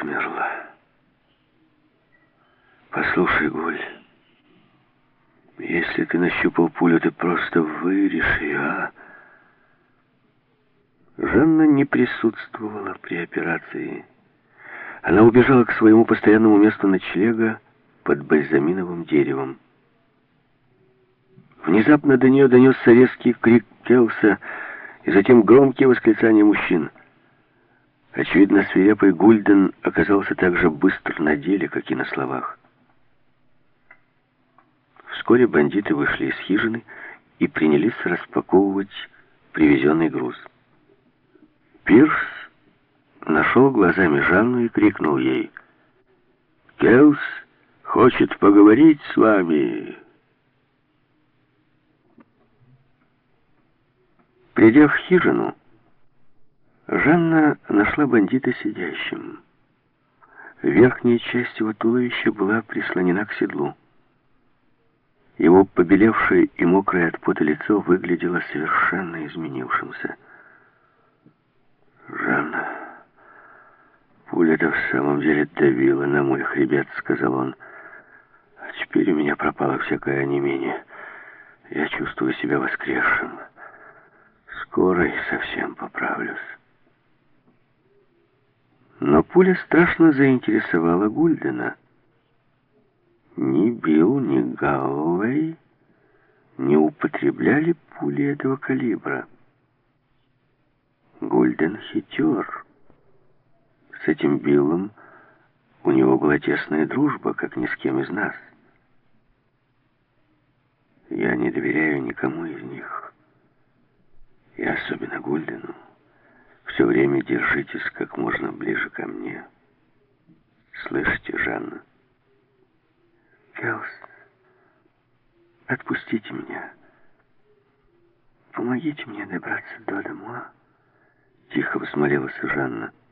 замерла. «Послушай, Гуль, если ты нащупал пулю, ты просто вырежь ее, а?» Жанна не присутствовала при операции. Она убежала к своему постоянному месту ночлега под бальзаминовым деревом. Внезапно до нее донесся резкий крик Келса и затем громкие восклицания мужчин. Очевидно, свирепый Гульден оказался так же быстр на деле, как и на словах. Вскоре бандиты вышли из хижины и принялись распаковывать привезенный груз. Пирс нашел глазами Жанну и крикнул ей: «Келс хочет поговорить с вами!» Придя в хижину, Жанна нашла бандита сидящим. Верхняя часть его туловища была прислонена к седлу. Его побелевшее и мокрое от пота лицо выглядело совершенно изменившимся. «Жанна, пуля-то в самом деле давила на мой хребет», — сказал он. «А теперь у меня пропало всякое онемение. Я чувствую себя воскресшим. Скоро и совсем поправлюсь». Но пуля страшно заинтересовала Гульдена. Ни Билл, ни Галлоуэй не употребляли пули этого калибра. Гульден хитер. С этим Биллом у него была тесная дружба, как ни с кем из нас. Я не доверяю никому из них. И особенно Гульдену. Все время держитесь как можно ближе ко мне. Слышите, Жанна? Келс, отпустите меня. Помогите мне добраться до дома. Тихо взмолилась Жанна.